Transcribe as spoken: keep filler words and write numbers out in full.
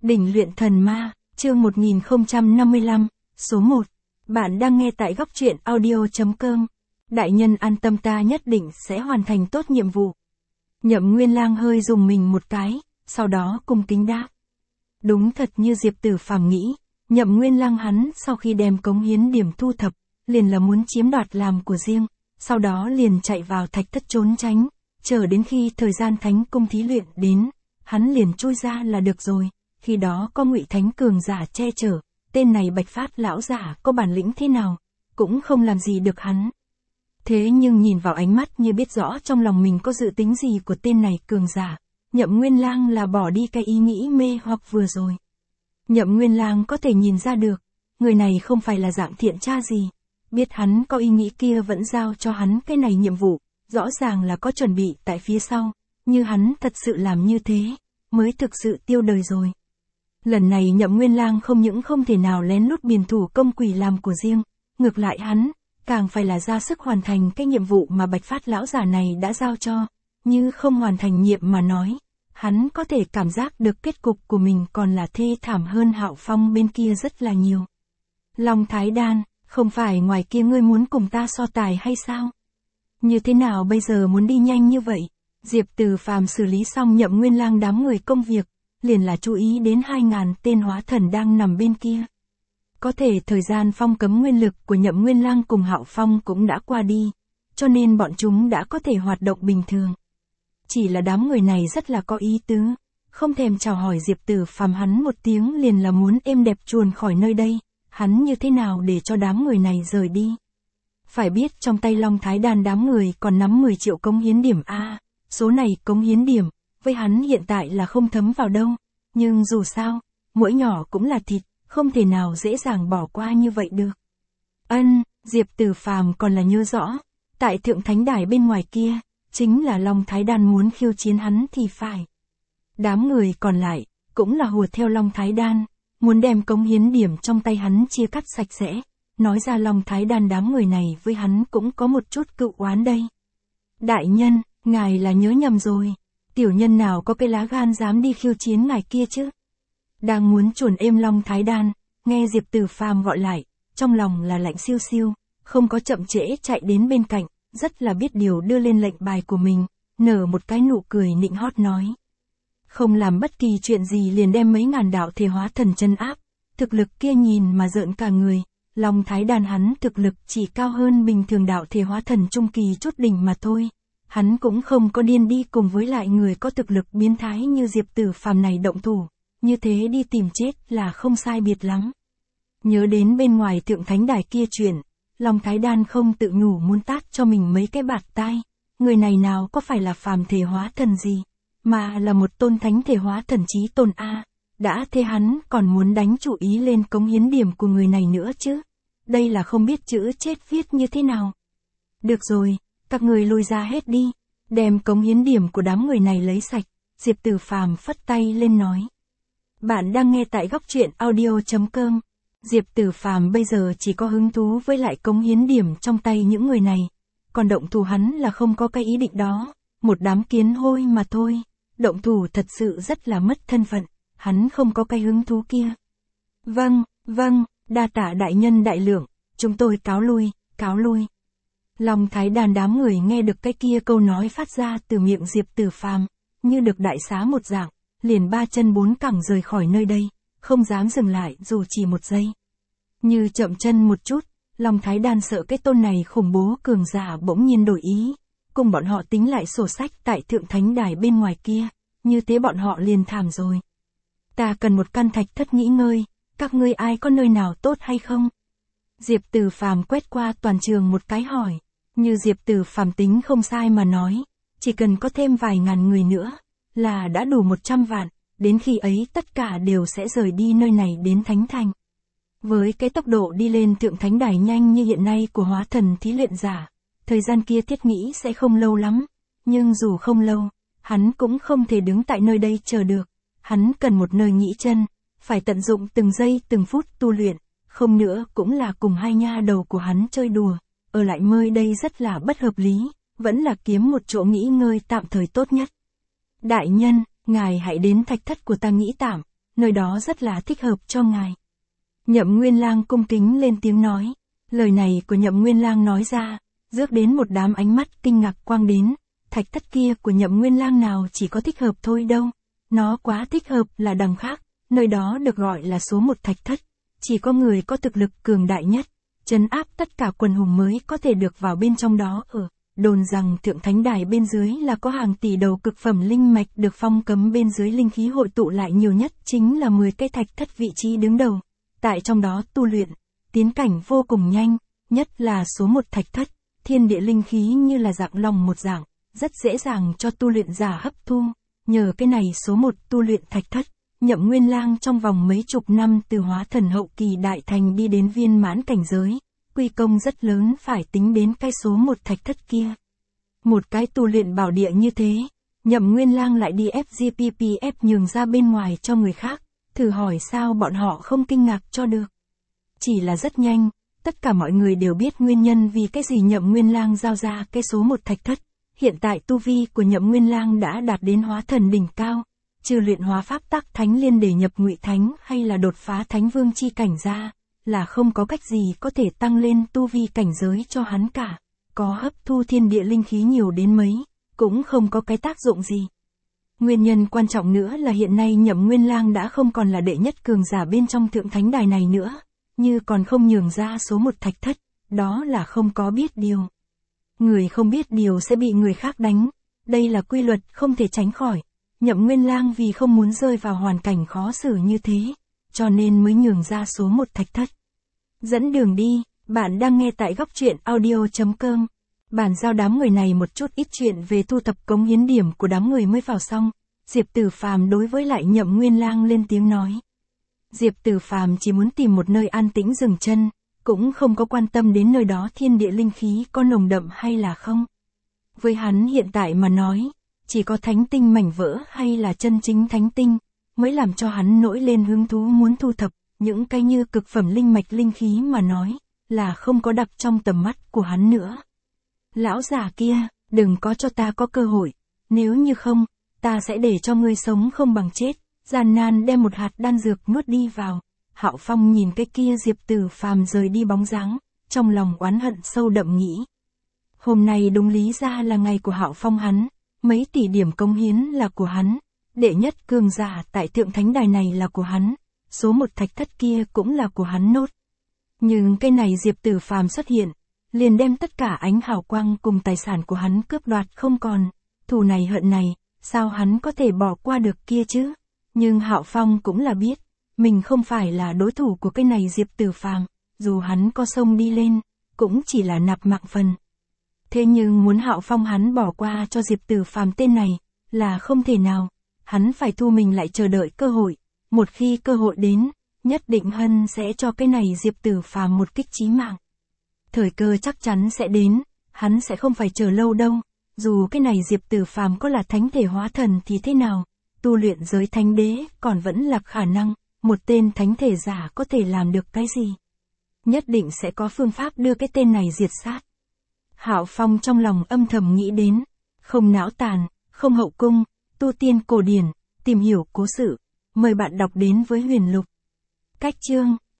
Đỉnh luyện thần ma, chương một nghìn không trăm năm mươi lăm, số một. Bạn đang nghe tại góc truyện audio chấm com. Đại nhân an tâm, ta nhất định sẽ hoàn thành tốt nhiệm vụ. Nhậm Nguyên Lang hơi dùng mình một cái, sau đó cung kính đáp. Đúng thật như Diệp Tử Phàm nghĩ, Nhậm Nguyên Lang hắn sau khi đem cống hiến điểm thu thập, liền là muốn chiếm đoạt làm của riêng, sau đó liền chạy vào thạch thất trốn tránh, chờ đến khi thời gian thánh cung thí luyện đến, hắn liền chui ra là được rồi. Khi đó có Ngụy Thánh cường giả che chở, tên này Bạch Phát lão giả có bản lĩnh thế nào, cũng không làm gì được hắn. Thế nhưng nhìn vào ánh mắt như biết rõ trong lòng mình có dự tính gì của tên này cường giả, Nhậm Nguyên Lang là bỏ đi cái ý nghĩ mê hoặc vừa rồi. Nhậm Nguyên Lang có thể nhìn ra được, người này không phải là dạng thiện tra gì, biết hắn có ý nghĩ kia vẫn giao cho hắn cái này nhiệm vụ, rõ ràng là có chuẩn bị tại phía sau, như hắn thật sự làm như thế, mới thực sự tiêu đời rồi. Lần này Nhậm Nguyên Lang không những không thể nào lén lút biền thủ công quỷ làm của riêng, ngược lại hắn, càng phải là ra sức hoàn thành cái nhiệm vụ mà Bạch Phát lão giả này đã giao cho, như không hoàn thành nhiệm mà nói, hắn có thể cảm giác được kết cục của mình còn là thê thảm hơn Hạo Phong bên kia rất là nhiều. Long Thái Đan, không phải ngoài kia ngươi muốn cùng ta so tài hay sao? Như thế nào bây giờ muốn đi nhanh như vậy? Diệp Tử Phàm xử lý xong Nhậm Nguyên Lang đám người công việc, liền là chú ý đến hai ngàn tên hóa thần đang nằm bên kia. Có thể thời gian phong cấm nguyên lực của Nhậm Nguyên Lang cùng Hạo Phong cũng đã qua đi, cho nên bọn chúng đã có thể hoạt động bình thường. Chỉ là đám người này rất là có ý tứ, không thèm chào hỏi Diệp Tử Phàm hắn một tiếng liền là muốn êm đẹp chuồn khỏi nơi đây, hắn như thế nào để cho đám người này rời đi. Phải biết trong tay Long Thái Đan đám người còn nắm mười triệu cống hiến điểm A, số này cống hiến điểm, với hắn hiện tại là không thấm vào đâu, nhưng dù sao, mỗi nhỏ cũng là thịt, không thể nào dễ dàng bỏ qua như vậy được. Ân, Diệp Tử Phàm còn là nhớ rõ, tại Thượng Thánh Đài bên ngoài kia, chính là Long Thái Đan muốn khiêu chiến hắn thì phải. Đám người còn lại, cũng là hùa theo Long Thái Đan, muốn đem cống hiến điểm trong tay hắn chia cắt sạch sẽ, nói ra Long Thái Đan đám người này với hắn cũng có một chút cựu oán đây. Đại nhân, ngài là nhớ nhầm rồi. Tiểu nhân nào có cái lá gan dám đi khiêu chiến ngài kia chứ? Đang muốn chuẩn êm Long Thái Đan, nghe Diệp Tử Phàm gọi lại, trong lòng là lạnh siêu siêu, không có chậm trễ chạy đến bên cạnh, rất là biết điều đưa lên lệnh bài của mình, nở một cái nụ cười nịnh hót nói. Không làm bất kỳ chuyện gì liền đem mấy ngàn đạo thể hóa thần chân áp, thực lực kia nhìn mà rợn cả người, Long Thái Đan hắn thực lực chỉ cao hơn bình thường đạo thể hóa thần trung kỳ chút đỉnh mà thôi. Hắn cũng không có điên đi cùng với lại người có thực lực biến thái như Diệp Tử Phàm này động thủ, như thế đi tìm chết là không sai biệt lắm. Nhớ đến bên ngoài Thượng Thánh Đài kia chuyện, Long Thái Đan không tự nhủ muốn tát cho mình mấy cái bạt tai, người này nào có phải là phàm thể hóa thần gì, mà là một tôn thánh thể hóa thần chí tôn A, đã thế hắn còn muốn đánh chủ ý lên cống hiến điểm của người này nữa chứ, đây là không biết chữ chết viết như thế nào. Được rồi. Các người lui ra hết đi, đem cống hiến điểm của đám người này lấy sạch, Diệp Tử Phàm phất tay lên nói. Bạn đang nghe tại góc truyện audio chấm com. Diệp Tử Phàm bây giờ chỉ có hứng thú với lại cống hiến điểm trong tay những người này, còn động thủ hắn là không có cái ý định đó, một đám kiến hôi mà thôi, động thủ thật sự rất là mất thân phận, hắn không có cái hứng thú kia. Vâng, vâng, đa tạ đại nhân đại lượng, chúng tôi cáo lui, cáo lui. Long Thái Đan đám người nghe được cái kia câu nói phát ra từ miệng Diệp Tử Phàm, như được đại xá một dạng, liền ba chân bốn cẳng rời khỏi nơi đây, không dám dừng lại dù chỉ một giây. Như chậm chân một chút, Long Thái Đan sợ cái tôn này khủng bố cường giả bỗng nhiên đổi ý, cùng bọn họ tính lại sổ sách tại Thượng Thánh Đài bên ngoài kia, như thế bọn họ liền thảm rồi. Ta cần một căn thạch thất nghỉ ngơi, các ngươi ai có nơi nào tốt hay không? Diệp Tử Phàm quét qua toàn trường một cái hỏi. Như Diệp Tử Phàm tính không sai mà nói, chỉ cần có thêm vài ngàn người nữa, là đã đủ một trăm vạn, đến khi ấy tất cả đều sẽ rời đi nơi này đến Thánh Thành. Với cái tốc độ đi lên Thượng Thánh Đài nhanh như hiện nay của hóa thần thí luyện giả, thời gian kia thiết nghĩ sẽ không lâu lắm, nhưng dù không lâu, hắn cũng không thể đứng tại nơi đây chờ được, hắn cần một nơi nghỉ chân, phải tận dụng từng giây từng phút tu luyện, không nữa cũng là cùng hai nha đầu của hắn chơi đùa. Ở lại nơi đây rất là bất hợp lý, vẫn là kiếm một chỗ nghỉ ngơi tạm thời tốt nhất. Đại nhân, ngài hãy đến thạch thất của ta nghỉ tạm, nơi đó rất là thích hợp cho ngài. Nhậm Nguyên Lang cung kính lên tiếng nói. Lời này của Nhậm Nguyên Lang nói ra, rước đến một đám ánh mắt kinh ngạc quang đến. Thạch thất kia của Nhậm Nguyên Lang nào chỉ có thích hợp thôi đâu. Nó quá thích hợp là đằng khác, nơi đó được gọi là số một thạch thất. Chỉ có người có thực lực cường đại nhất, trấn áp tất cả quần hùng mới có thể được vào bên trong đó ở. Đồn rằng thượng thánh đài bên dưới là có hàng tỷ đầu cực phẩm linh mạch được phong cấm, bên dưới linh khí hội tụ lại nhiều nhất chính là mười cái thạch thất vị trí đứng đầu. Tại trong đó tu luyện, tiến cảnh vô cùng nhanh, nhất là số một thạch thất, thiên địa linh khí như là dạng lòng một dạng, rất dễ dàng cho tu luyện giả hấp thu. Nhờ cái này số một tu luyện thạch thất, Nhậm Nguyên Lang trong vòng mấy chục năm từ hóa thần hậu kỳ đại thành đi đến viên mãn cảnh giới, quy công rất lớn phải tính đến cái số một thạch thất kia. Một cái tu luyện bảo địa như thế, Nhậm Nguyên Lang lại đi ép giê pê pê ép nhường ra bên ngoài cho người khác, thử hỏi sao bọn họ không kinh ngạc cho được. Chỉ là rất nhanh, tất cả mọi người đều biết nguyên nhân vì cái gì Nhậm Nguyên Lang giao ra cái số một thạch thất. Hiện tại tu vi của Nhậm Nguyên Lang đã đạt đến hóa thần đỉnh cao, trừ luyện hóa pháp tắc thánh liên để nhập ngụy thánh hay là đột phá thánh vương chi cảnh ra, là không có cách gì có thể tăng lên tu vi cảnh giới cho hắn cả. Có hấp thu thiên địa linh khí nhiều đến mấy, cũng không có cái tác dụng gì. Nguyên nhân quan trọng nữa là hiện nay Nhậm Nguyên Lang đã không còn là đệ nhất cường giả bên trong thượng thánh đài này nữa, như còn không nhường ra số một thạch thất, đó là không có biết điều. Người không biết điều sẽ bị người khác đánh, đây là quy luật không thể tránh khỏi. Nhậm Nguyên Lang vì không muốn rơi vào hoàn cảnh khó xử như thế, cho nên mới nhường ra số một thạch thất. Dẫn đường đi, bạn đang nghe tại góc truyện audio chấm com. Bản giao đám người này một chút ít chuyện về thu thập cống hiến điểm của đám người mới vào xong. Diệp Tử Phàm đối với lại Nhậm Nguyên Lang lên tiếng nói. Diệp Tử Phàm chỉ muốn tìm một nơi an tĩnh dừng chân, cũng không có quan tâm đến nơi đó thiên địa linh khí có nồng đậm hay là không. Với hắn hiện tại mà nói, chỉ có thánh tinh mảnh vỡ hay là chân chính thánh tinh, mới làm cho hắn nổi lên hứng thú muốn thu thập. Những cái như cực phẩm linh mạch linh khí mà nói, là không có đặt trong tầm mắt của hắn nữa. Lão già kia, đừng có cho ta có cơ hội, nếu như không, ta sẽ để cho ngươi sống không bằng chết. Gian nan đem một hạt đan dược nuốt đi vào. Hạo Phong nhìn cái kia Diệp Tử Phàm rời đi bóng dáng, trong lòng oán hận sâu đậm nghĩ. Hôm nay đúng lý ra là ngày của Hạo Phong hắn, mấy tỷ điểm công hiến là của hắn, đệ nhất cường giả tại thượng thánh đài này là của hắn, số một thạch thất kia cũng là của hắn nốt. Nhưng cái này Diệp Tử Phàm xuất hiện, liền đem tất cả ánh hào quang cùng tài sản của hắn cướp đoạt không còn. Thù này hận này, sao hắn có thể bỏ qua được kia chứ? Nhưng Hạo Phong cũng là biết, mình không phải là đối thủ của cái này Diệp Tử Phàm, dù hắn có xông đi lên, cũng chỉ là nạp mạng phần. Thế nhưng muốn Hạo Phong hắn bỏ qua cho Diệp Tử Phàm tên này, là không thể nào, hắn phải thu mình lại chờ đợi cơ hội, một khi cơ hội đến, nhất định Hân sẽ cho cái này Diệp Tử Phàm một kích chí mạng. Thời cơ chắc chắn sẽ đến, hắn sẽ không phải chờ lâu đâu, dù cái này Diệp Tử Phàm có là thánh thể hóa thần thì thế nào, tu luyện giới thánh đế còn vẫn là khả năng, một tên thánh thể giả có thể làm được cái gì. Nhất định sẽ có phương pháp đưa cái tên này diệt sát. Hạo Phong trong lòng âm thầm nghĩ đến, không não tàn, không hậu cung, tu tiên cổ điển, tìm hiểu cố sự, mời bạn đọc đến với Huyền Lục. Cách chương